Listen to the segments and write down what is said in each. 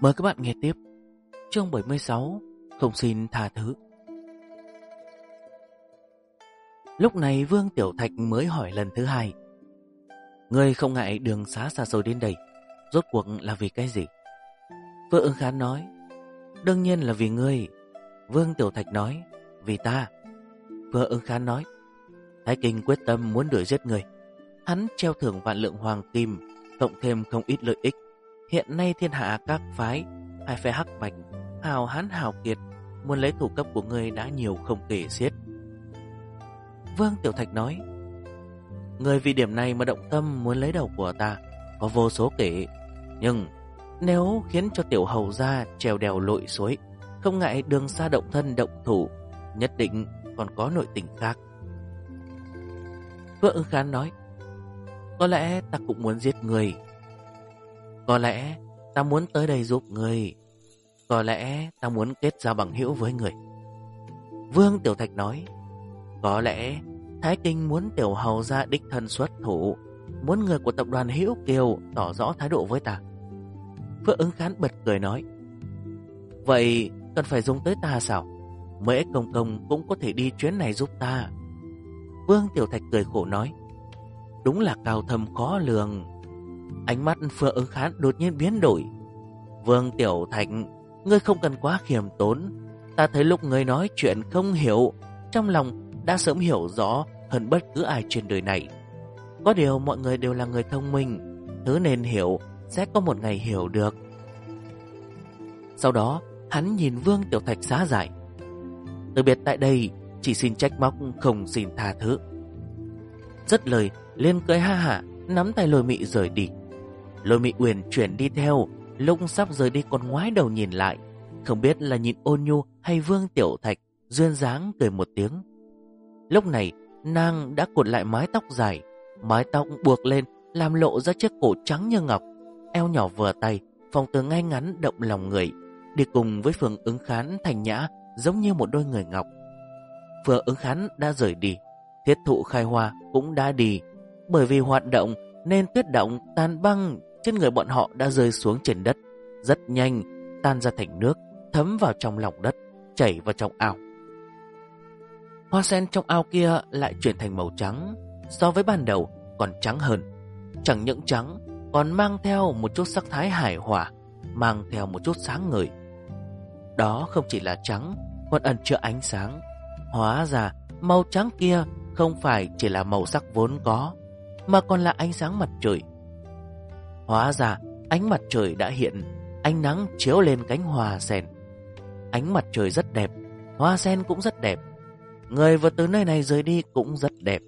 Mời các bạn nghe tiếp chương 76, không xin tha thứ. Lúc này Vương Tiểu Thạch mới hỏi lần thứ hai: Ngươi không ngại đường xá xa xôi đến đây, rốt cuộc là vì cái gì? Vương Ứng Khán nói: Đương nhiên là vì ngươi. Vương Tiểu Thạch nói: Vì ta. Vương Ứng Khán nói: Thái Kinh quyết tâm muốn đuổi giết ngươi. Hắn treo thưởng vạn lượng hoàng kim, cộng thêm không ít lợi ích. Hiện nay thiên hạ các phái, hai phe hắc bạch, hào hán hào kiệt, muốn lấy thủ cấp của ngươi đã nhiều không kể xiết. Vương Tiểu Thạch nói: Ngươi vì điểm này mà động tâm muốn lấy đầu của ta có vô số kể, nhưng nếu khiến cho tiểu hầu gia trèo đèo lội suối, không ngại đường xa động thân động thủ, nhất định còn có nội tình khác. Vương Ứng Khán nói: Có lẽ ta cũng muốn giết ngươi. Có lẽ ta muốn tới đây giúp ngươi. Có lẽ ta muốn kết giao bằng hữu với người. Vương Tiểu Thạch nói: Có lẽ Thái Kinh muốn tiểu hầu gia đích thân xuất thủ, muốn người của tập đoàn Hữu Kiều tỏ rõ thái độ với ta. Vương Ứng Khán bật cười nói: Vậy cần phải dùng tới ta sao? Mễ công công cũng có thể đi chuyến này giúp ta. Vương Tiểu Thạch cười khổ nói: Đúng là cao thâm khó lường. Ánh mắt Vương Ứng Khán đột nhiên biến đổi. Vương Tiểu Thạch, ngươi không cần quá khiêm tốn. Ta thấy lúc ngươi nói chuyện không hiểu, trong lòng đã sớm hiểu rõ hơn bất cứ ai trên đời này. Có điều mọi người đều là người thông minh, thứ nên hiểu sẽ có một ngày hiểu được. Sau đó hắn nhìn Vương Tiểu Thạch xá giải: Từ biệt tại đây, chỉ xin trách móc, không xin tha thứ. Dứt lời liền cười ha hả, nắm tay Lôi Mị rời đi. Lôi Mị uyển chuyển đi theo, lúc sắp rời đi còn ngoái đầu nhìn lại, không biết là nhìn Ôn Nhu hay Vương Tiểu Thạch, duyên dáng cười một tiếng. Lúc này nàng đã cột lại mái tóc dài, mái tóc buộc lên làm lộ ra chiếc cổ trắng như ngọc, eo nhỏ vừa tay, phong tư ngay ngắn động lòng người, đi cùng với Vương Ứng Khán thành nhã giống như một đôi người ngọc. Vương Ứng Khán đã rời đi, Thiết Thụ Khai Hoa cũng đã đi. Bởi vì hoạt động nên tuyết động tan băng trên người bọn họ đã rơi xuống trên đất, rất nhanh tan ra thành nước, thấm vào trong lòng đất, chảy vào trong ao. Hoa sen trong ao kia lại chuyển thành màu trắng, so với ban đầu còn trắng hơn. Chẳng những trắng, còn mang theo một chút sắc thái hài hòa, mang theo một chút sáng ngời. Đó không chỉ là trắng, còn ẩn chứa ánh sáng. Hóa ra màu trắng kia không phải chỉ là màu sắc vốn có, mà còn là ánh sáng mặt trời. Hóa ra ánh mặt trời đã hiện, ánh nắng chiếu lên cánh hoa sen. Ánh mặt trời rất đẹp, hoa sen cũng rất đẹp, người vừa từ nơi này rời đi cũng rất đẹp.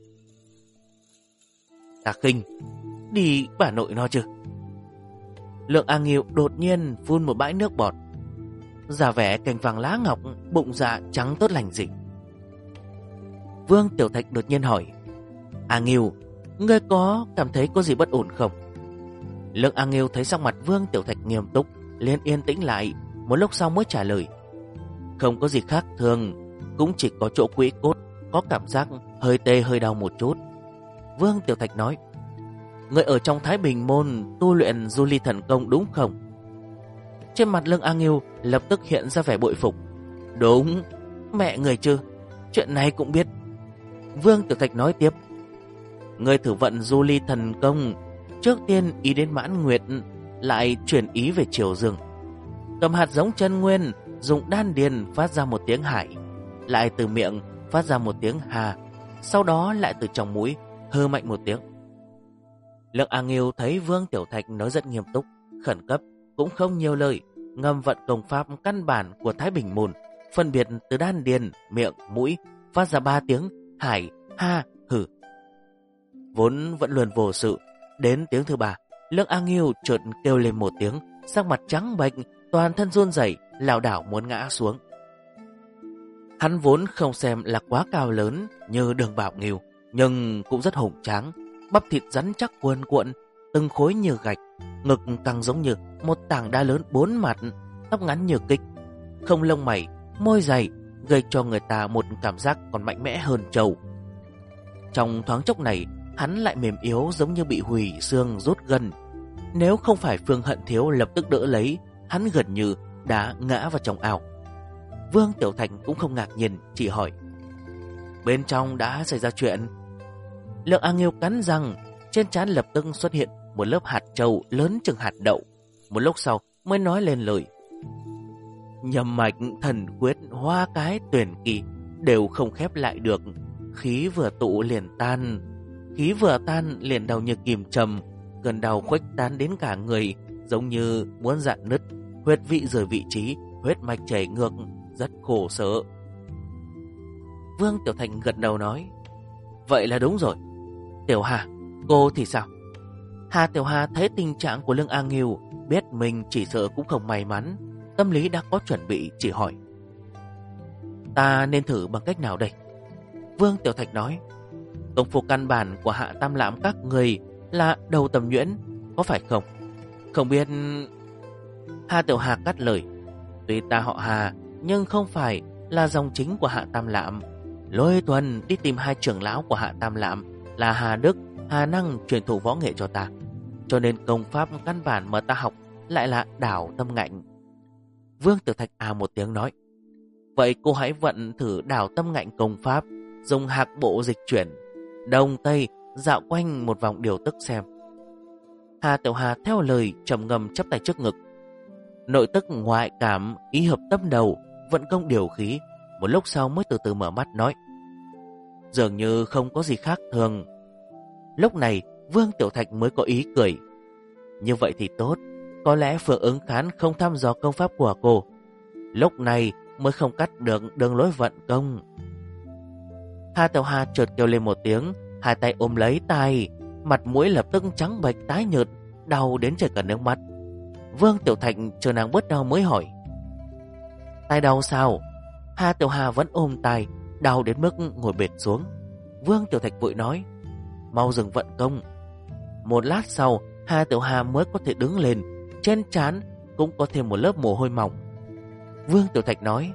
Ta khinh, đi bà nội nó chứ. Lượng A Nghiêu đột nhiên phun một bãi nước bọt, giả vẻ cành vàng lá ngọc, bụng dạ trắng tốt lành gì. Vương Tiểu Thạch đột nhiên hỏi: A Nghiêu, ngươi có cảm thấy có gì bất ổn không? Lượng A Nghiêu thấy sắc mặt Vương Tiểu Thạch nghiêm túc, liền yên tĩnh lại, một lúc sau mới trả lời: Không có gì khác thường, cũng chỉ có chỗ quỹ cốt có cảm giác hơi tê hơi đau một chút. Vương Tiểu Thạch nói: Ngươi ở trong Thái Bình môn tu luyện Du Ly thần công đúng không? Trên mặt Lương A Nghiêu lập tức hiện ra vẻ bội phục. Đúng, mẹ người chứ, chuyện này cũng biết. Vương Tiểu Thạch nói tiếp: Ngươi thử vận Du Ly thần công, trước tiên ý đến Mãn Nguyệt, lại chuyển ý về Triều Dương, cầm hạt giống chân nguyên, dùng đan điền phát ra một tiếng hải, lại từ miệng phát ra một tiếng hà, sau đó lại từ trong mũi hơ mạnh một tiếng. Lượng A Nghiêu thấy Vương Tiểu Thạch nói rất nghiêm túc, khẩn cấp, cũng không nhiều lời, ngầm vận công pháp căn bản của Thái Bình môn, phân biệt từ đan điền, miệng, mũi, phát ra 3 tiếng hải, ha, hử. Vốn vẫn luôn vô sự, đến tiếng thứ 3, Lượng A Nghiêu chợt kêu lên một tiếng, sắc mặt trắng bệch, toàn thân run rẩy, lảo đảo muốn ngã xuống. Hắn vốn không xem là quá cao lớn như Đường Bảo Nghiêu, nhưng cũng rất hùng tráng, bắp thịt rắn chắc cuồn cuộn, từng khối như gạch, ngực căng giống như một tảng đá lớn 4 mặt, tóc ngắn như kích, không lông mày, môi dày, gây cho người ta một cảm giác còn mạnh mẽ hơn trâu. Trong thoáng chốc này, hắn lại mềm yếu giống như bị hủy xương rút gân. Nếu không phải Phương Hận Thiếu lập tức đỡ lấy, hắn gần như đã ngã vào trong ao. Vương Tiểu Thạch cũng không ngạc nhiên, chỉ hỏi: bên trong đã xảy ra chuyện? Lượng A Nghiêu cắn răng, trên trán lập tức xuất hiện một lớp hạt trâu lớn chừng hạt đậu. Một lúc sau mới nói lên lời: nhầm mạch, thần quyết, hoa cái, tuyển kỳ đều không khép lại được. Khí vừa tụ liền tan. Khí vừa tan liền đau như kìm châm, cơn đau khuếch tán đến cả người, giống như muốn rạn nứt, huyết vị rời vị trí, huyết mạch chảy ngược, rất khổ sở. Vương Tiểu Thành gật đầu nói: vậy là đúng rồi. Tiểu Hà, cô thì sao? Hà Tiểu Hà thấy tình trạng của Lương A Nghiêu, biết mình chỉ sợ cũng không may mắn, tâm lý đã có chuẩn bị, chỉ hỏi: ta nên thử bằng cách nào đây? Vương Tiểu Thạch nói: công phu căn bản của Hạ Tam Lãm các người là đầu tầm nhuyễn, có phải không? Không biết. Hà Tiểu Hà cắt lời: tuy ta họ Hà, nhưng không phải là dòng chính của Hạ Tam Lãm. Lôi Tuần đi tìm hai trưởng lão của Hạ Tam Lãm là Hà Đức, Hà Năng truyền thụ võ nghệ cho ta, cho nên công pháp căn bản mà ta học lại là đảo tâm ngạnh. Vương Tiểu Thạch một tiếng nói: vậy cô hãy vận thử đảo tâm ngạnh công pháp, dùng hạc bộ dịch chuyển đông tây, dạo quanh một vòng điều tức xem. Hà Tiểu Hà theo lời trầm ngâm chắp tay trước ngực. Nội tức ngoại cảm, ý hợp tâm đầu, vận công điều khí. Một lúc sau mới từ từ mở mắt nói: dường như không có gì khác thường. Lúc này Vương Tiểu Thạch mới có ý cười: như vậy thì tốt, có lẽ Phượng Ứng Khán không thăm dò công pháp của cô, lúc này mới không cắt được đường lối vận công. Hà Tiểu Hà chợt kêu lên một tiếng, hai tay ôm lấy tai, mặt mũi lập tức trắng bệch tái nhợt, đau đến chảy cả nước mắt. Vương Tiểu Thạch chờ nàng bớt đau mới hỏi: tai đau sao? Hà Tiểu Hà vẫn ôm tai, đau đến mức ngồi bệt xuống. Vương Tiểu Thạch vội nói: mau dừng vận công. Một lát sau, Hà Tiểu Hà mới có thể đứng lên, trên trán cũng có thêm một lớp mồ hôi mỏng. Vương Tiểu Thạch nói: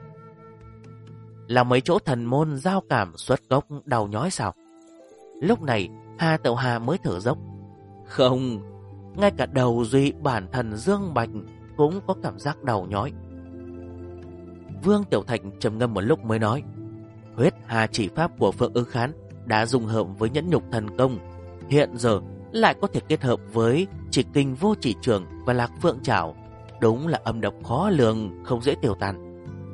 là mấy chỗ thần môn giao cảm xuất gốc đau nhói sao? Lúc này Hà Tiểu Hà mới thở dốc: không, ngay cả đầu duy bản thần Dương Bạch cũng có cảm giác đau nhói. Vương Tiểu Thạch trầm ngâm một lúc mới nói: huyết hà chỉ pháp của Phượng Ứng Khán đã dung hợp với nhẫn nhục thần công, hiện giờ lại có thể kết hợp với chỉ kinh vô chỉ trường và lạc phượng trảo, đúng là âm độc khó lường, không dễ tiêu tan.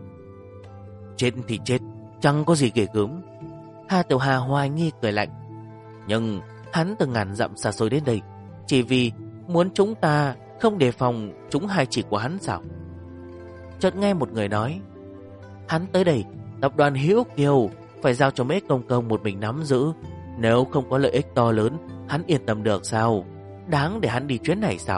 Chết thì chết, chẳng có gì ghê gớm. Hà Tiểu Hà hoài nghi cười lạnh: nhưng hắn từ ngàn dặm xa xôi đến đây chỉ vì muốn chúng ta không đề phòng chúng hai chỉ của hắn sao? Chợt nghe một người nói: hắn tới đây, tập đoàn Hữu Kiều phải giao cho Mễ Công Công một mình nắm giữ, nếu không có lợi ích to lớn, hắn yên tâm được sao? Đáng để hắn đi chuyến này sao?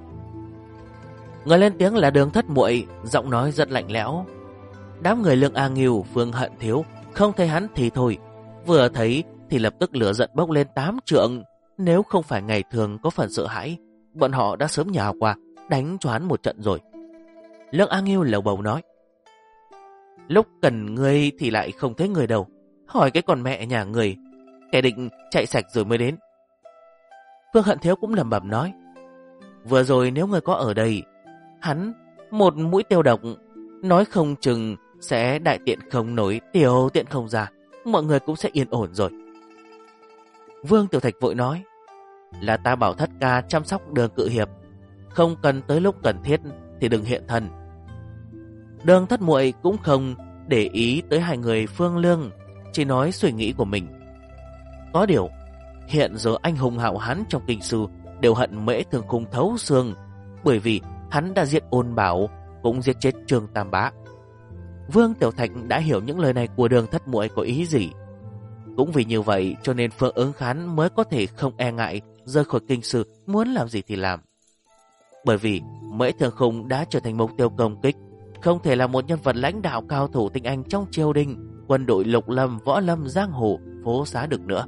Người lên tiếng là Đường Thất Muội, giọng nói rất lạnh lẽo. Đám người Lương A Nghiêu, Phương Hận Thiếu không thấy hắn thì thôi, vừa thấy thì lập tức lửa giận bốc lên 8 trượng. Nếu không phải ngày thường có phần sợ hãi, bọn họ đã sớm nhào qua đánh cho hắn một trận rồi. Lương A Nghiêu lầu bầu nói: lúc cần ngươi thì lại không thấy người đâu, hỏi cái con mẹ nhà người, kẻ định chạy sạch rồi mới đến. Phương Hận Thiếu cũng lẩm bẩm nói: vừa rồi nếu ngươi có ở đây, hắn một mũi tiêu độc, nói không chừng sẽ đại tiện không nổi, tiểu tiện không ra, mọi người cũng sẽ yên ổn rồi. Vương Tiểu Thạch vội nói: là ta bảo Thất Ca chăm sóc Đường Cự Hiệp, không cần tới lúc cần thiết thì đừng hiện thân. Đường Thất Muội cũng không để ý tới hai người Phương Lương, chỉ nói suy nghĩ của mình. Có điều hiện giờ anh hùng hảo hán trong kinh sư đều hận Mễ Thường Khung thấu xương, bởi vì hắn đã giết Ôn Bảo, cũng giết chết Trương Tam Bá. Vương Tiểu Thạch đã hiểu những lời này của Đường Thất Muội có ý gì. Cũng vì như vậy cho nên Phương Ứng Khán mới có thể không e ngại rời khỏi kinh sư, muốn làm gì thì làm. Bởi vì Mễ Thường Khung đã trở thành mục tiêu công kích, không thể là một nhân vật lãnh đạo cao thủ tinh anh trong triều đình, quân đội lục lâm, võ lâm, giang hồ, phố xá được nữa.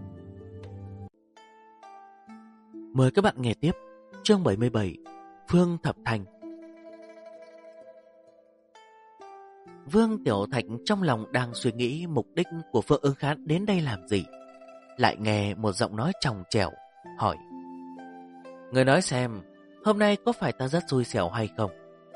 Mời các bạn nghe tiếp chương 77, Phương Thập Thành. Vương Tiểu Thạch trong lòng đang suy nghĩ mục đích của Phương Ứng Khán đến đây làm gì, lại nghe một giọng nói trong trẻo hỏi: người nói xem, hôm nay có phải ta rất xui xẻo hay không?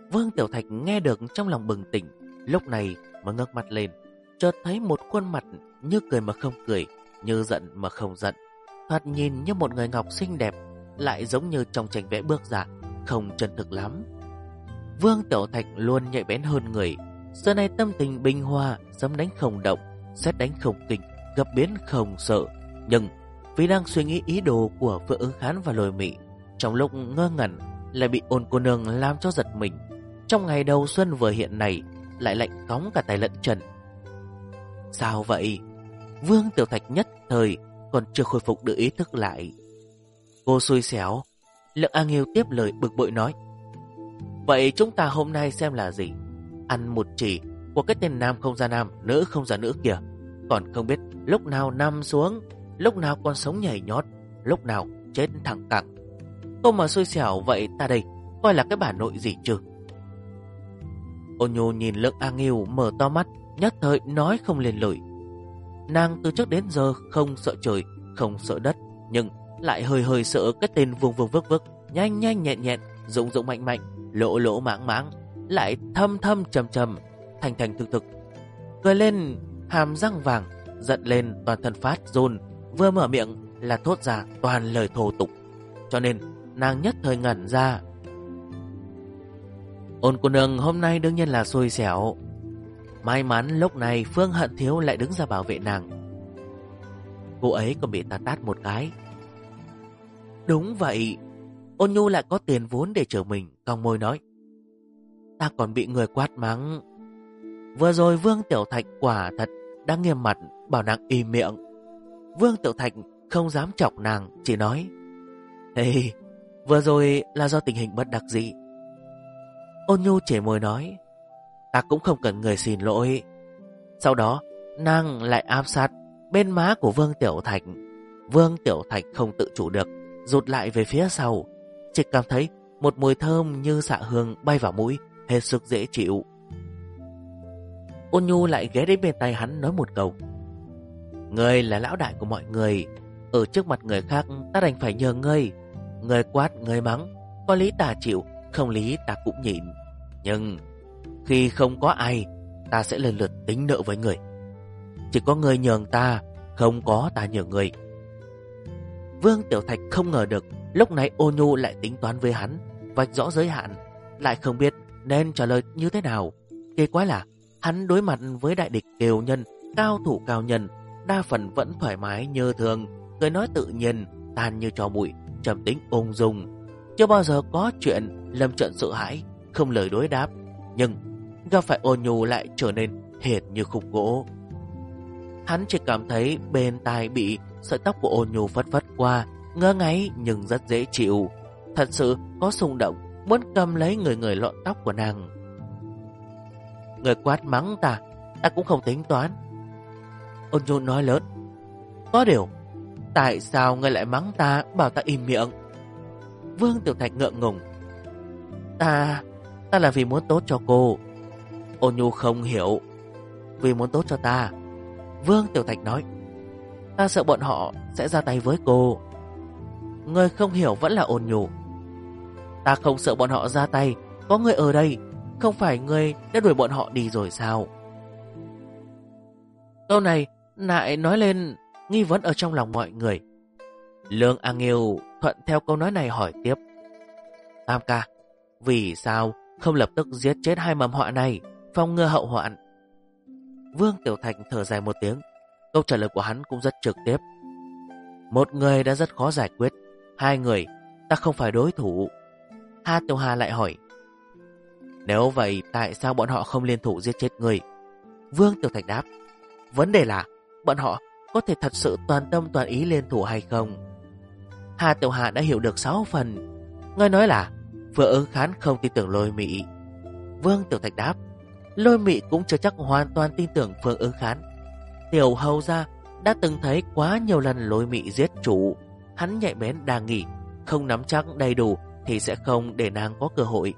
Vương Tiểu Thạch nghe được trong lòng bừng tỉnh, lúc này mà ngước mặt lên, chợt thấy một khuôn mặt như cười mà không cười, như giận mà không giận. Thoạt nhìn như một người ngọc xinh đẹp, lại giống như trong tranh vẽ bước ra, không chân thực lắm. Vương Tiểu Thạch luôn nhạy bén hơn người, giờ này tâm tình bình hòa, sấm đánh không động, sét đánh không kinh, gặp biến không sợ. Nhưng vì đang suy nghĩ ý đồ của Phượng Ứng Khán và Lôi Mị, trong lúc ngơ ngẩn lại bị Ôn cô nương làm cho giật mình. Trong ngày đầu xuân vừa hiện này lại lạnh cóng cả tay lẫn chân. Sao vậy? Vương Tiểu Thạch nhất thời còn chưa khôi phục được ý thức lại. Cô xui xẻo. Lượng A Nghiêu tiếp lời bực bội nói. Vậy chúng ta hôm nay xem là gì? Ăn một chỉ của cái tên nam không ra nam, nữ không ra nữ kìa. Còn không biết lúc nào nằm xuống, lúc nào còn sống nhảy nhót, lúc nào chết thẳng cẳng. Cô mà xui xẻo vậy ta đây coi là cái bà nội gì chứ? Ôn Nhu nhìn Lượng A Nghiêu mở to mắt, nhất thời nói không lên lời. Nàng từ trước đến giờ không sợ trời, không sợ đất, nhưng lại hơi hơi sợ cái tên vùng vùng vức vức, nhanh nhanh nhẹn nhẹn, dụng dụng mạnh mạnh, lỗ lỗ mãng mãng, lại thâm thâm trầm trầm, thành thành thực thực. Cười lên hàm răng vàng, giận lên toàn thân phát run, vừa mở miệng là thốt ra toàn lời thô tục. Cho nên nàng nhất thời ngẩn ra. Ôn cô nương hôm nay đương nhiên là xui xẻo. May mắn lúc này Phương Hận Thiếu lại đứng ra bảo vệ nàng. Cô ấy còn bị ta tát một cái. Đúng vậy. Ôn Nhu lại có tiền vốn để chở mình, cong môi nói. Ta còn bị người quát mắng. Vừa rồi Vương Tiểu Thạch quả thật đang nghiêm mặt bảo nàng im miệng. Vương Tiểu Thạch không dám chọc nàng, chỉ nói. Hey, vừa rồi là do tình hình bất đắc dĩ. Ôn Nhu chẻ môi nói. Ta cũng không cần người xin lỗi. Sau đó nàng lại áp sát bên má của Vương Tiểu Thạch. Vương Tiểu Thạch không tự chủ được, rụt lại về phía sau. Chỉ cảm thấy một mùi thơm như xạ hương bay vào mũi, hết sức dễ chịu. Ôn Nhu lại ghé đến bên tay hắn nói một câu. Ngươi là lão đại của mọi người, ở trước mặt người khác ta đành phải nhờ ngươi. Ngươi quát, ngươi mắng, có lý ta chịu, không lý ta cũng nhịn. Nhưng khi không có ai, ta sẽ lần lượt tính nợ với người. Chỉ có người nhường ta, không có ta nhường người. Vương Tiểu Thạch không ngờ được lúc này Ôn Nhu lại tính toán với hắn, vạch rõ giới hạn, lại không biết nên trả lời như thế nào. Kỳ quái là hắn đối mặt với đại địch kiều nhân, cao thủ cao nhân, đa phần vẫn thoải mái như thường, cười nói tự nhiên, tan như trò bụi, trầm tĩnh ung dung, chưa bao giờ có chuyện lâm trận sợ hãi, không lời đối đáp. Nhưng gặp phải Ôn Nhu lại trở nên hệt như khúc gỗ. Hắn chỉ cảm thấy bên tai bị sợi tóc của Ôn Nhu phất phất qua, ngơ ngáy nhưng rất dễ chịu. Thật sự có xung động muốn cầm lấy người lọn tóc của nàng. Người quát mắng ta cũng không tính toán. Ôn Nhu nói lớn. Có điều, tại sao ngươi lại mắng ta, bảo ta im miệng? Vương Tiểu Thạch ngượng ngùng. Ta là vì muốn tốt cho cô. Ôn Nhu không hiểu. Vì muốn tốt cho ta. Vương Tiểu Thạch nói. Ta sợ bọn họ sẽ ra tay với cô. Ngươi không hiểu vẫn là Ôn Nhu. Ta không sợ bọn họ ra tay, có ngươi ở đây. Không phải ngươi đã đuổi bọn họ đi rồi sao? Câu này lại nói lên nghi vấn ở trong lòng mọi người. Lương A Nghiêu thuận theo câu nói này hỏi tiếp. Tam ca, vì sao không lập tức giết chết hai mầm họa này, phòng ngừa hậu hoạn? Vương Tiểu Thạch thở dài một tiếng. Câu trả lời của hắn cũng rất trực tiếp. Một người đã rất khó giải quyết, hai người ta không phải đối thủ. Ha Tiểu Hà lại hỏi. Nếu vậy tại sao bọn họ không liên thủ giết chết người? Vương Tiểu Thạch đáp. Vấn đề là bọn họ có thể thật sự toàn tâm toàn ý liên thủ hay không? Hà Tiểu Hà đã hiểu được 6 phần. Ngươi nói là Phượng Ứng Khán không tin tưởng Lôi Mị. Vương Tiểu Thạch đáp. Lôi Mị cũng chưa chắc hoàn toàn tin tưởng Phượng Ứng Khán. Tiểu hầu gia đã từng thấy quá nhiều lần Lôi Mị giết chủ. Hắn nhạy bén đa nghi, không nắm chắc đầy đủ thì sẽ không để nàng có cơ hội.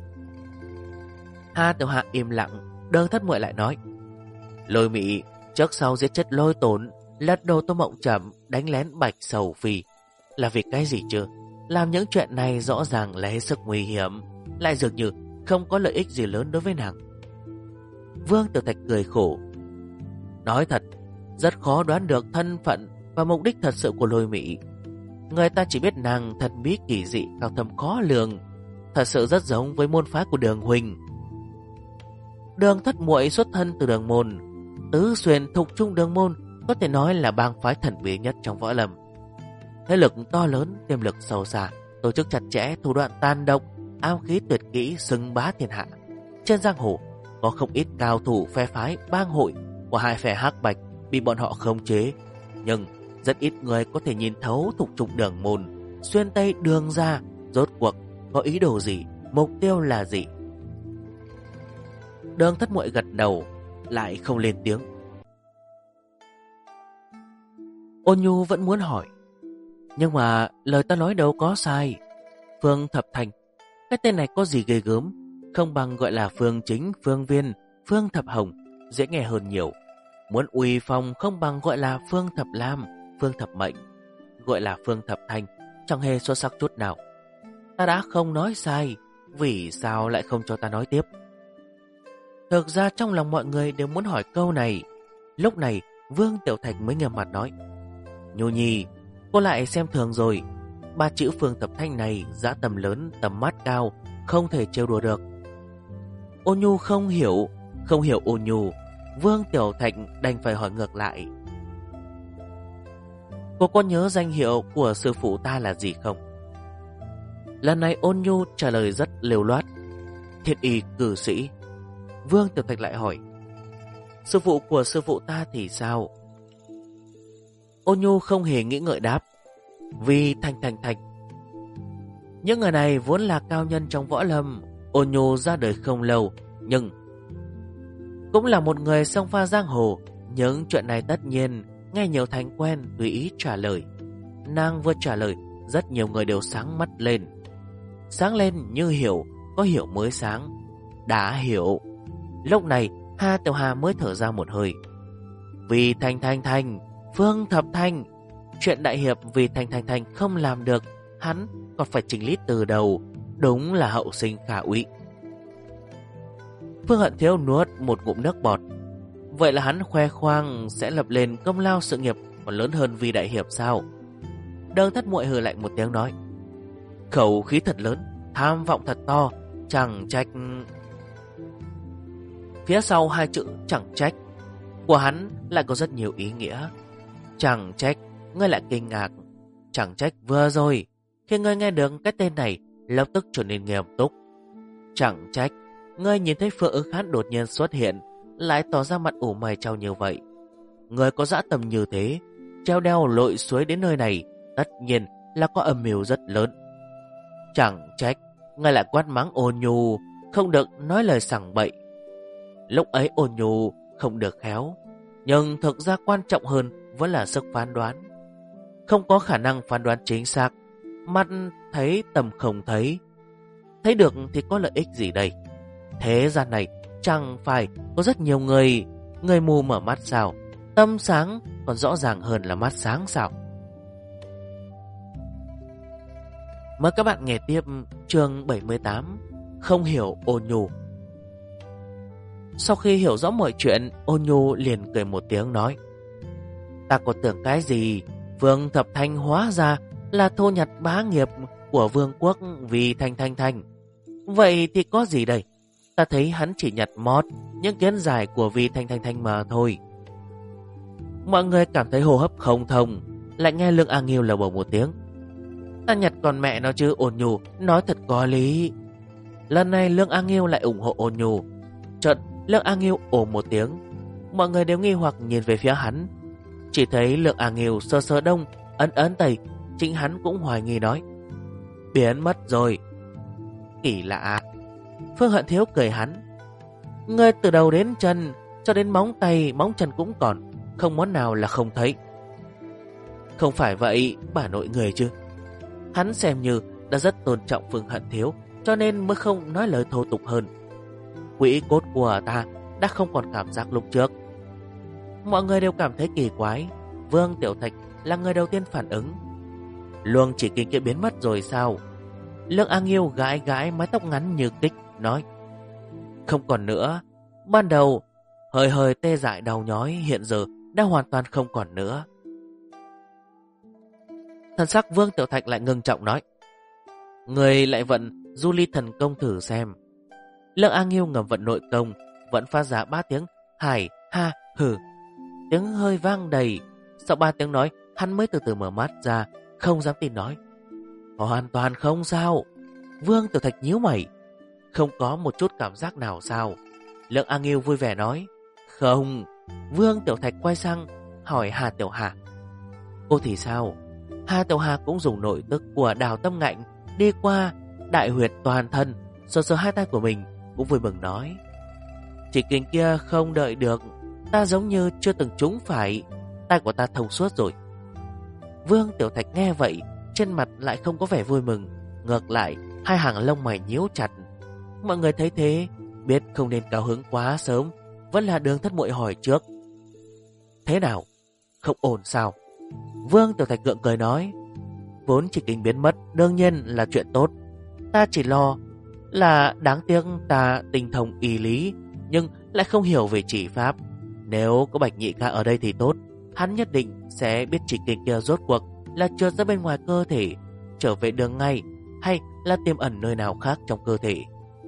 Hà Tiểu Hà im lặng. Đơn Thất Muội lại nói. Lôi Mị trước sau giết chết Lôi Tốn, lật đổ Tô Mộng Trầm, đánh lén Bạch Sầu Phi. Là vì cái gì chứ? Làm những chuyện này rõ ràng là hết sức nguy hiểm, lại dường như không có lợi ích gì lớn đối với nàng. Vương Tiểu Thạch cười khổ. Nói thật, rất khó đoán được thân phận và mục đích thật sự của Lôi Mị. Người ta chỉ biết nàng thần bí kỳ dị, cao thâm khó lường, thật sự rất giống với môn phái của Đường huynh. Đường thất muội xuất thân từ Đường môn, tứ xuyên thục trung Đường môn có thể nói là bang phái thần bí nhất trong võ lâm. Thế lực to lớn, tiềm lực sâu xa, tổ chức chặt chẽ, thủ đoạn tàn độc, ám khí tuyệt kỹ, xưng bá thiên hạ. Trên giang hồ có không ít cao thủ phe phái, bang hội của hai phe hắc bạch bị bọn họ khống chế, nhưng rất ít người có thể nhìn thấu thục trục Đường môn, xuyên tây Đường ra rốt cuộc có ý đồ gì, mục tiêu là gì. Đường thất muội gật đầu, lại không lên tiếng. Ôn Nhu vẫn muốn hỏi, nhưng mà lời ta nói đâu có sai. Phương Thập Thành, cái tên này có gì ghê gớm, không bằng gọi là Phương Chính, Phương Viên, Phương Thập Hồng, dễ nghe hơn nhiều. Muốn uy phong không bằng gọi là Phương Thập Lam, Phương Thập Mệnh, gọi là Phương Thập Thành, chẳng hề xuất sắc chút nào. Ta đã không nói sai, vì sao lại không cho ta nói tiếp? Thực ra trong lòng mọi người đều muốn hỏi câu này. Lúc này Vương Tiểu Thạch mới nghiêm mặt nói, Nhu Nhi, cô lại xem thường rồi. Ba chữ Phương Thập Thanh này dã tầm lớn, tầm mắt cao, không thể trêu đùa được. Ôn Nhu không hiểu Ôn Nhu. Vương Tiểu Thạch đành phải hỏi ngược lại, cô có nhớ danh hiệu của sư phụ ta là gì không? Lần này Ôn Nhu trả lời rất liều loát, Thiết Y cử sĩ. Vương Tiểu Thạch lại hỏi, sư phụ của sư phụ ta thì sao? Ôn Nhu không hề nghĩ ngợi đáp, Vì Thành. Những người này vốn là cao nhân trong võ lâm. Ôn Nhu ra đời không lâu, nhưng cũng là một người xông pha giang hồ. Những chuyện này tất nhiên nghe nhiều thành quen, tùy ý trả lời. Nàng vừa trả lời, rất nhiều người đều sáng mắt lên. Sáng lên như hiểu, có hiểu mới sáng. Đã hiểu. Lúc này Hà Tiểu Hà mới thở ra một hơi. Vì Thành, Phương Thập Thanh. Chuyện đại hiệp vì Thành không làm được, hắn còn phải chỉnh lý từ đầu. Đúng là hậu sinh khả úy. Phương Hận Thiếu nuốt một ngụm nước bọt. Vậy là hắn khoe khoang sẽ lập lên công lao sự nghiệp còn lớn hơn vì đại hiệp sao? Đường thất muội hừ lạnh một tiếng nói, khẩu khí thật lớn, tham vọng thật to, chẳng trách. Phía sau hai chữ chẳng trách của hắn lại có rất nhiều ý nghĩa. Chẳng trách, ngươi lại kinh ngạc. Chẳng trách vừa rồi khi ngươi nghe được cái tên này lập tức trở nên nghiêm túc. Chẳng trách ngươi nhìn thấy Phương Ứng Hán đột nhiên xuất hiện, lại tỏ ra mặt ủ mày trao như vậy. Ngươi có dã tâm như thế, treo đeo lội suối đến nơi này, tất nhiên là có âm mưu rất lớn. Chẳng trách ngươi lại quát mắng Ôn Nhu không được nói lời sảng bậy. Lúc ấy Ôn Nhu không được khéo, nhưng thực ra quan trọng hơn vẫn là sức phán đoán. Không có khả năng phán đoán chính xác, mắt thấy tầm không thấy. Thấy được thì có lợi ích gì đây? Thế gian này chẳng phải có rất nhiều người mù mở mắt sao? Tâm sáng còn rõ ràng hơn là mắt sáng sao? Mời các bạn nghe tiếp chương 78, Không hiểu Ôn Nhu. Sau khi hiểu rõ mọi chuyện, Ôn Nhu liền cười một tiếng nói, ta có tưởng cái gì? Vương Thập Thanh hóa ra là thô nhặt bá nghiệp của vương quốc vì Thành. Vậy thì có gì đây? Ta thấy hắn chỉ nhặt mót những kiến giải của vì Thành mà thôi. Mọi người cảm thấy hô hấp không thông, lại nghe Lương A Nghiêu lầu bầu một tiếng, ta nhặt còn mẹ nó chứ. Ôn Nhu nói thật có lý. Lần này Lương A Nghiêu lại ủng hộ Ôn Nhu. Chợt Lương A Nghiêu ồ một tiếng. Mọi người đều nghi hoặc nhìn về phía hắn. Chỉ thấy Lương A Nghiêu sờ đông, ấn tẩy. Chính hắn cũng hoài nghi nói, biến mất rồi. Kỳ lạ. Phương Hận Thiếu cười hắn, ngươi từ đầu đến chân cho đến móng tay móng chân cũng còn, không món nào là không thấy. Không phải vậy bà nội người chứ? Hắn xem như đã rất tôn trọng Phương Hận Thiếu, cho nên mới không nói lời thô tục hơn. Quỹ cốt của ta đã không còn cảm giác lúc trước. Mọi người đều cảm thấy kỳ quái. Vương Tiểu Thạch là người đầu tiên phản ứng. Luồng chỉ kinh kia biến mất rồi sao? Lương A Nghiêu gãi gãi mái tóc ngắn như kích, nói: Không còn nữa. Ban đầu hơi hơi tê dại đau nhói hiện giờ đã hoàn toàn không còn nữa. Thần sắc Vương Tiểu Thạch lại ngưng trọng nói: Người lại vận du ly thần công thử xem. Lượng A Nghiêu ngầm vận nội công, vẫn phát ra 3 tiếng hài ha hừ. Tiếng hơi vang đầy. Sau 3 tiếng nói, hắn mới từ từ mở mắt ra, không dám tin nói: Hoàn toàn không sao. Vương Tiểu Thạch nhíu mày: Không có một chút cảm giác nào sao? Lượng A Nghiêu vui vẻ nói: Không. Vương Tiểu Thạch quay sang hỏi Hà Tiểu Hà: Cô thì sao? Hà Tiểu Hà cũng dùng nội tức của Đào Tâm Ngạnh đi qua đại huyệt toàn thân, sờ sờ hai tay của mình, cũng vui mừng nói: Chỉ kình kia không đợi được, ta giống như chưa từng trúng phải, tay của ta thông suốt rồi. Vương Tiểu Thạch nghe vậy, trên mặt lại không có vẻ vui mừng, ngược lại hai hàng lông mày nhíu chặt. Mọi người thấy thế, biết không nên cao hứng quá sớm, vẫn là Đường Thất Muội hỏi trước: Thế nào? Không ổn sao? Vương Tiểu Thạch gượng cười nói: Vốn chỉ kình biến mất đương nhiên là chuyện tốt, ta chỉ lo là đáng tiếc ta tinh thông y lý nhưng lại không hiểu về chỉ pháp. Nếu có Bạch Nhị ca ở đây thì tốt, hắn nhất định sẽ biết chỉ kình kia rốt cuộc là trượt ra bên ngoài cơ thể, trở về đường ngay, hay là tiềm ẩn nơi nào khác trong cơ thể.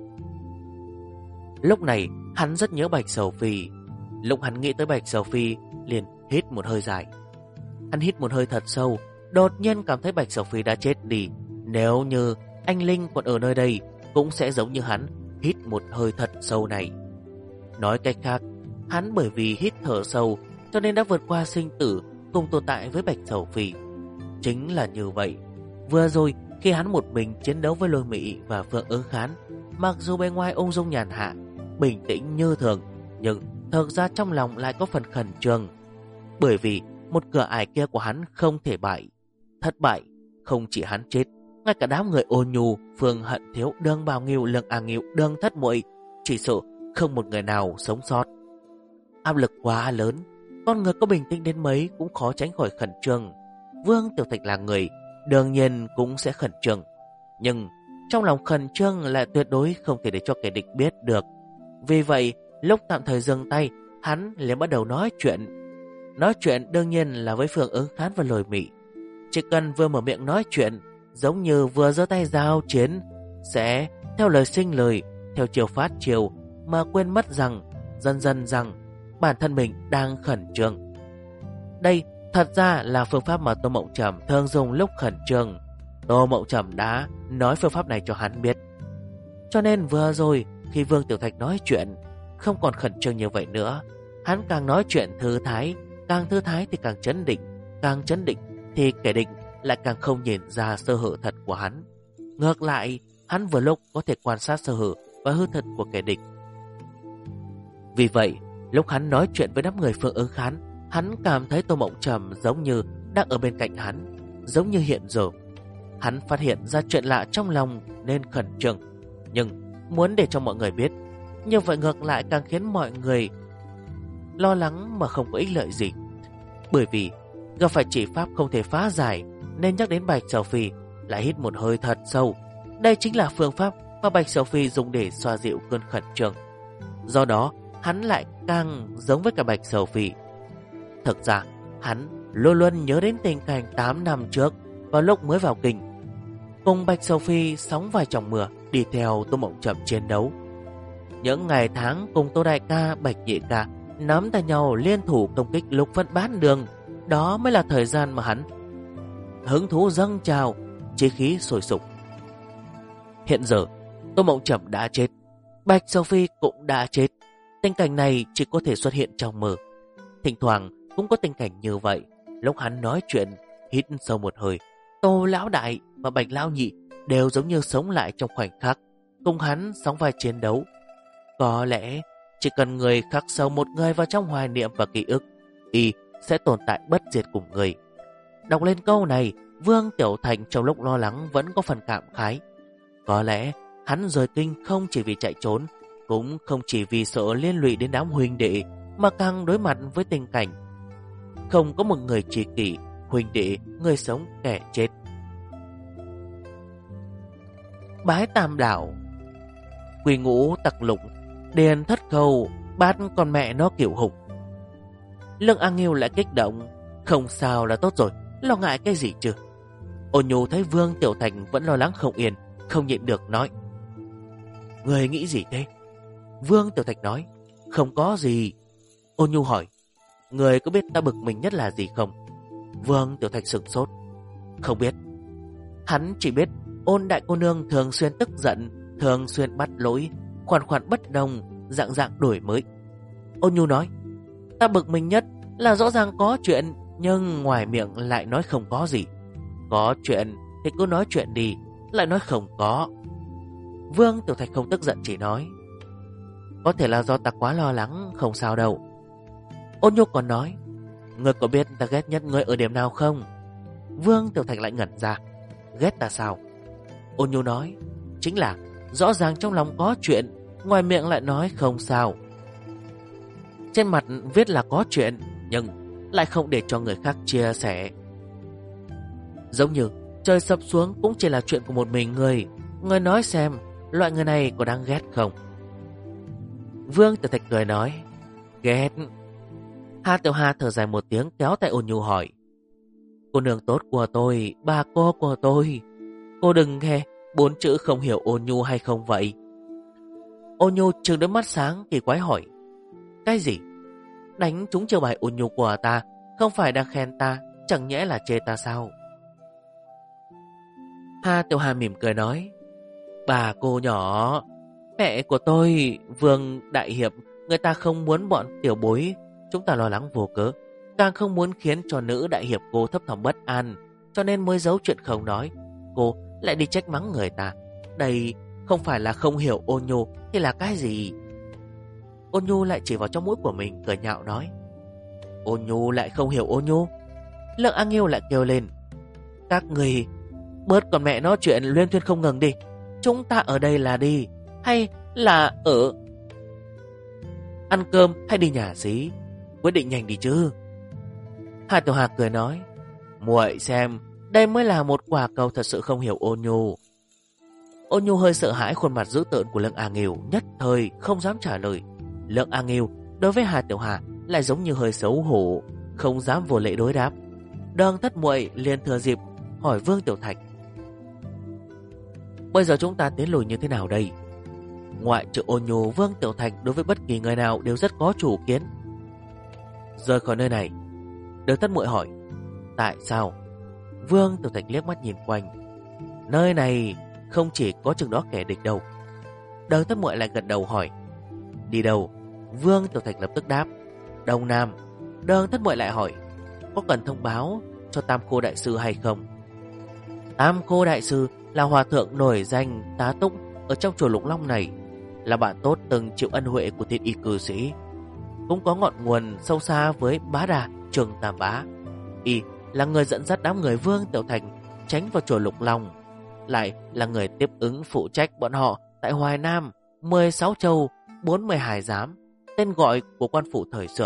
Lúc này hắn rất nhớ Bạch Sầu Phi. Lúc hắn nghĩ tới Bạch Sầu Phi, liền hít một hơi dài. Hắn hít một hơi thật sâu, đột nhiên cảm thấy Bạch Sầu Phi đã chết đi. Nếu như anh Linh còn ở nơi đây, cũng sẽ giống như hắn hít một hơi thật sâu này. Nói cách khác, hắn bởi vì hít thở sâu cho nên đã vượt qua sinh tử, cùng tồn tại với Bạch Sầu Phi. Chính là như vậy. Vừa rồi khi hắn một mình chiến đấu với Lôi Mị và Phương Ứng Khán, mặc dù bề ngoài ung dung nhàn hạ, bình tĩnh như thường, nhưng thực ra trong lòng lại có phần khẩn trương. Bởi vì một cửa ải kia của hắn không thể bại. Thất bại, không chỉ hắn chết, ngay cả đám người Ô Nhu, Phương Hận Thiếu, Đường Bào Nghiêu, Lượng A Nghiêu, Đường Thất Muội, chỉ sợ không một người nào sống sót. Áp lực quá lớn, con người có bình tĩnh đến mấy cũng khó tránh khỏi khẩn trương. Vương Tiểu Thạch là người, đương nhiên cũng sẽ khẩn trương. Nhưng trong lòng khẩn trương lại tuyệt đối không thể để cho kẻ địch biết được. Vì vậy, lúc tạm thời dừng tay, hắn liền bắt đầu nói chuyện. Nói chuyện đương nhiên là với Phương Ứng Khán và Lôi Mị. Chỉ cần vừa mở miệng nói chuyện, giống như vừa giơ tay giao chiến, sẽ theo lời sinh lời, theo chiều phát chiều, mà quên mất rằng dần dần rằng bản thân mình đang khẩn trương. Đây thật ra là phương pháp mà Tô Mộng Trầm thường dùng lúc khẩn trương. Tô Mộng Trầm đã nói phương pháp này cho hắn biết. Cho nên vừa rồi khi Vương Tiểu Thạch nói chuyện, không còn khẩn trương như vậy nữa. Hắn càng nói chuyện thư thái, càng thư thái thì càng chấn định, càng chấn định thì kẻ địch lại càng không nhìn ra sơ hở thật của hắn. Ngược lại, hắn vừa lúc có thể quan sát sơ hở và hư thật của kẻ địch. Vì vậy, lúc hắn nói chuyện với đám người Phương Ứng Khán, hắn cảm thấy Tô Mộng Trầm giống như đang ở bên cạnh hắn, giống như hiện giờ. Hắn phát hiện ra chuyện lạ trong lòng nên khẩn trương, nhưng muốn để cho mọi người biết, như vậy ngược lại càng khiến mọi người lo lắng mà không có ích lợi gì. Bởi vì gặp phải chỉ pháp không thể phá giải, nên nhắc đến Bạch Sầu Phi lại hít một hơi thật sâu. Đây chính là phương pháp mà Bạch Sầu Phi dùng để xoa dịu cơn khẩn trương. Do đó, hắn lại càng giống với cả Bạch Sầu Phi. Thực ra, hắn luôn luôn nhớ đến tình cảnh 8 năm trước, vào lúc mới vào kinh, cùng Bạch Sầu Phi sóng vai trong mưa, đi theo Tô Mộng Trầm chiến đấu. Những ngày tháng cùng Tô Đại Ca, Bạch Nhị Ca nắm tay nhau liên thủ công kích Lục Vân Bán Đường, đó mới là thời gian mà hắn hứng thú dâng trào, chí khí sôi sục. Hiện giờ, Tô Mộng Trầm đã chết, Bạch Sầu Phi cũng đã chết. Tình cảnh này chỉ có thể xuất hiện trong mơ. Thỉnh thoảng cũng có tình cảnh như vậy. Lúc hắn nói chuyện, hít sâu một hơi, Tô Lão Đại và Bạch Lão Nhị đều giống như sống lại trong khoảnh khắc, cùng hắn sóng vai chiến đấu. Có lẽ chỉ cần người khắc sâu một người vào trong hoài niệm và ký ức, y sẽ tồn tại bất diệt cùng người. Đọc lên câu này, Vương Tiểu Thành trong lúc lo lắng vẫn có phần cảm khái. Có lẽ hắn rời kinh không chỉ vì chạy trốn, cũng không chỉ vì sợ liên lụy đến đám huynh đệ, mà càng đối mặt với tình cảnh không có một người tri kỷ, huynh đệ, người sống kẻ chết. Bái Tam Đảo. Quỳ ngũ tặc lục, điền thất khâu, bát con mẹ nó kiểu hùng. Lương A Nghiêu lại kích động. Không sao là tốt rồi, lo ngại cái gì chứ? Ôn Nhu thấy Vương Tiểu Thành vẫn lo lắng không yên, không nhịn được nói: Người nghĩ gì thế? Vương Tiểu Thành nói: Không có gì. Ôn Nhu hỏi: Người có biết ta bực mình nhất là gì không? Vương Tiểu Thành sửng sốt: Không biết. Hắn chỉ biết Ôn đại cô nương thường xuyên tức giận, thường xuyên bắt lỗi, khoản khoản bất đồng, dạng dạng đổi mới. Ôn Nhu nói: Ta bực mình nhất là rõ ràng có chuyện, nhưng ngoài miệng lại nói không có gì. Có chuyện thì cứ nói chuyện đi, lại nói không có. Vương Tiểu Thạch không tức giận, chỉ nói: Có thể là do ta quá lo lắng, không sao đâu. Ôn Nhu còn nói: Ngươi có biết ta ghét nhất ngươi ở điểm nào không? Vương Tiểu Thạch lại ngẩn ra: Ghét ta sao? Ôn Nhu nói: Chính là rõ ràng trong lòng có chuyện, ngoài miệng lại nói không sao. Trên mặt viết là có chuyện, nhưng lại không để cho người khác chia sẻ. Giống như trời sập xuống cũng chỉ là chuyện của một mình người. Người nói xem, loại người này có đáng ghét không? Vương Tiểu Thạch cười nói: Ghét. Hà Tiểu Hà thở dài một tiếng, kéo tay Ôn Nhu hỏi: Cô nương tốt của tôi, bà cô của tôi, cô đừng nghe 4 chữ không hiểu Ôn Nhu hay không vậy? Ôn Nhu trừng đôi mắt sáng kỳ quái hỏi: Cái gì? Đánh trúng chiêu bài Ôn Nhu của ta, không phải đang khen ta, chẳng nhẽ là chê ta sao? Hà Tiểu Hà mỉm cười nói: Bà cô nhỏ, mẹ của tôi, Vương Đại Hiệp, người ta không muốn bọn tiểu bối chúng ta lo lắng vô cớ, càng không muốn khiến cho nữ đại hiệp cô thấp thỏm bất an, cho nên mới giấu chuyện không nói. Cô lại đi trách mắng người ta. Đây không phải là không hiểu Ôn Nhu thì là cái gì? Ôn Nhu lại chỉ vào trong mũi của mình, cười nhạo nói: Ôn Nhu lại không hiểu Ôn Nhu. Lượng A Nghiêu lại kêu lên: Các người bớt còn mẹ nói chuyện luyên thuyên không ngừng đi. Chúng ta ở đây là đi, hay là ở ăn cơm, hay đi nhà xí? Quyết định nhanh đi chứ. Hà Tiểu Hà cười nói: Muội xem, đây mới là một quả cầu thật sự không hiểu Ôn Nhu. Ôn Nhu hơi sợ hãi khuôn mặt dữ tợn của Lượng A Nghiêu, nhất thời không dám trả lời. Lượng A Nghiêu đối với Hà Tiểu Hà lại giống như hơi xấu hổ, không dám vô lễ đối đáp. Đường thất muội liền thừa dịp hỏi Vương Tiểu Thạch: Bây giờ chúng ta tiến lùi như thế nào đây? Ngoại trừ Ôn Nhu, Vương Tiểu Thạch đối với bất kỳ người nào đều rất có chủ kiến. Rời khỏi nơi này. Đường thất muội hỏi: Tại sao? Vương Tiểu Thạch liếc mắt nhìn quanh: Nơi này không chỉ có chừng đó kẻ địch đâu. Đường thất muội lại gật đầu hỏi: Đi đâu? Vương Tiểu Thạch lập tức đáp: Đông Nam. Đường thất muội lại hỏi: Có cần thông báo cho Tam Khô Đại Sư hay không? Tam Khô Đại Sư là hòa thượng nổi danh tá túc ở trong chùa Lục Long này, là bạn tốt từng chịu ân huệ của thiên y cư sĩ, cũng có ngọn nguồn sâu xa với Bá Đà Trường Tam Bá. Y là người dẫn dắt đám người Vương Tiểu Thành tránh vào chùa Lục Long, lại là người tiếp ứng phụ trách bọn họ tại Hoài Nam, 16 châu, 40 hải giám, tên gọi của quan phủ thời xưa.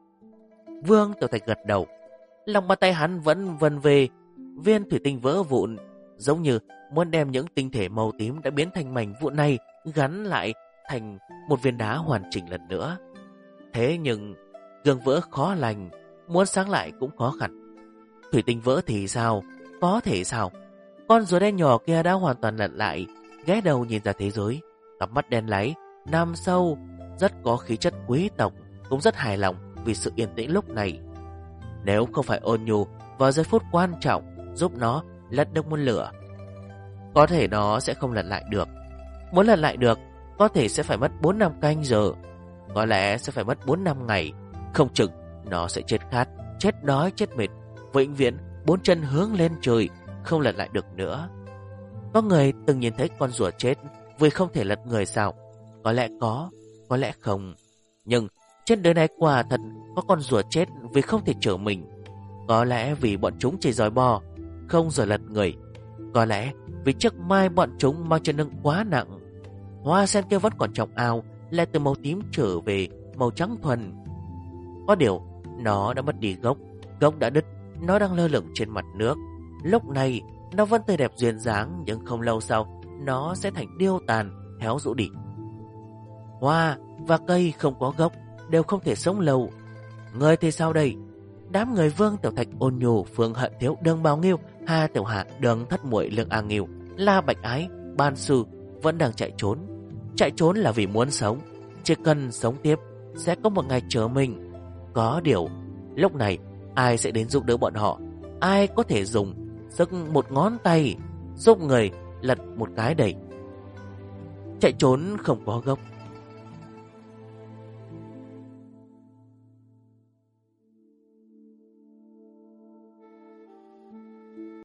Vương Tiểu Thạch gật đầu. Lòng bàn tay hắn vẫn vần về viên thủy tinh vỡ vụn, giống như muốn đem những tinh thể màu tím đã biến thành mảnh vụn này gắn lại thành một viên đá hoàn chỉnh lần nữa. Thế nhưng gương vỡ khó lành, muốn sáng lại cũng khó khăn. Thủy tinh vỡ thì sao? Có thể sao? Con rùa đen nhỏ kia đã hoàn toàn lật lại, ghé đầu nhìn ra thế giới, cặp mắt đen láy, nam sâu, rất có khí chất quý tộc, cũng rất hài lòng vì sự yên tĩnh lúc này. Nếu không phải Ôn Nhu vào giây phút quan trọng giúp nó lật được một lửa, có thể nó sẽ không lật lại được. Muốn lật lại được, có thể sẽ phải mất 4 năm canh giờ, có lẽ sẽ phải mất 4 năm ngày, không chừng nó sẽ chết khát, chết đói, chết mệt, vĩnh viễn 4 chân hướng lên trời, không lật lại được nữa. Có người từng nhìn thấy con rùa chết vì không thể lật người sao? Có lẽ có lẽ không. Nhưng trên đời này quả thật có con rùa chết vì không thể chở mình. Có lẽ vì bọn chúng chỉ giỏi bò, không giỏi lật người. Có lẽ vì chiếc mai bọn chúng mang trên lưng quá nặng. Hoa sen kia vẫn còn trong ao, lại từ màu tím trở về màu trắng thuần. Có điều nó đã mất đi gốc, gốc đã đứt, nó đang lơ lửng trên mặt nước. Lúc này nó vẫn tươi đẹp duyên dáng, nhưng không lâu sau nó sẽ thành điêu tàn, héo rũ đi. Hoa và cây không có gốc đều không thể sống lâu. Người thì sao đây? Đám người Vương Tiểu Thạch, Ôn Nhu, Phương Hận Thiếu, Đường Bào Nghiêu, Hà Tiểu Hạ, Đường Thất Muội, Lương A Nghiêu, La Bạch Ái, Ban Sư vẫn đang chạy trốn. Chạy trốn là vì muốn sống. Chỉ cần sống tiếp sẽ có một ngày trở mình. Có điều lúc này ai sẽ đến giúp đỡ bọn họ? Ai có thể dùng sức một ngón tay giúp người lật một cái đẩy? Chạy trốn không có gốc